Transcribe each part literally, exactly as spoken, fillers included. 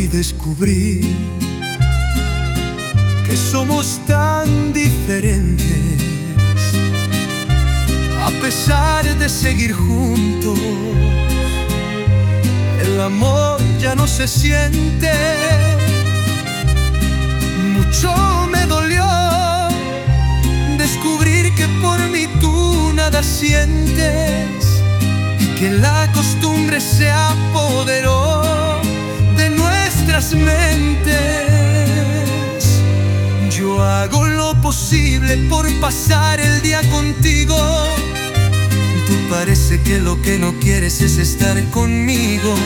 hoy descubrí que somos tan diferentes. A pesar de seguir juntos, el amor ya no se siente. Mucho me dolió descubrir que por mí tú nada sientes y que la costumbre se apoderó de nuestras mentes. Yo hago lo posible por pasar el día contigo. Tú parece que lo que no quieres es estar conmigo.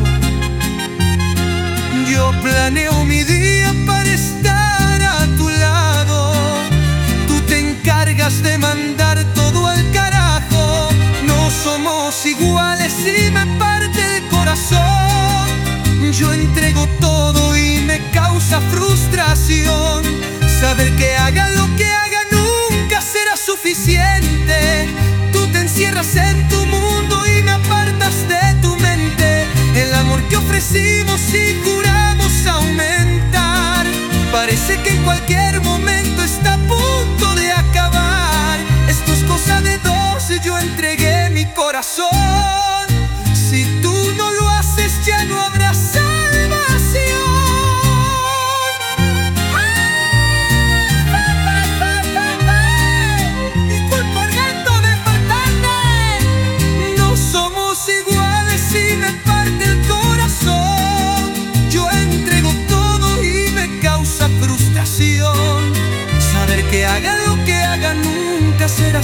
Yo planeo mi día para estar a tu lado. Tú te encargas de mandar todo al carajo. No somos iguales y me parte el corazón. Yo entrego todo y me causa frustración. Saber que haga lo que haga nunca será suficiente. Tú te encierras en tu mundo y me apartas de tu mente. El amor que ofrecimos y juramos aumentar parece que en cualquier momento está a punto de acabar. Esto es cosa de dos, yo entregué mi corazón. Si tú no lo haces ya no habrá salvación. Saber que haga lo que haga nunca será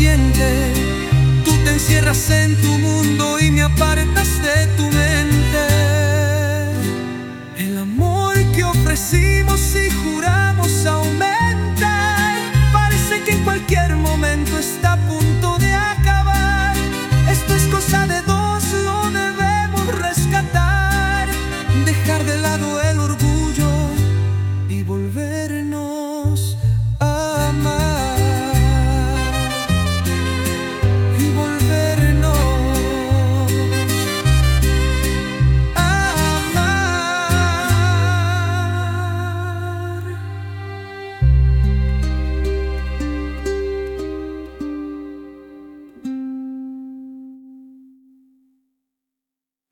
suficiente. Tú te encierras en tu mundo y me apartas de tu mente.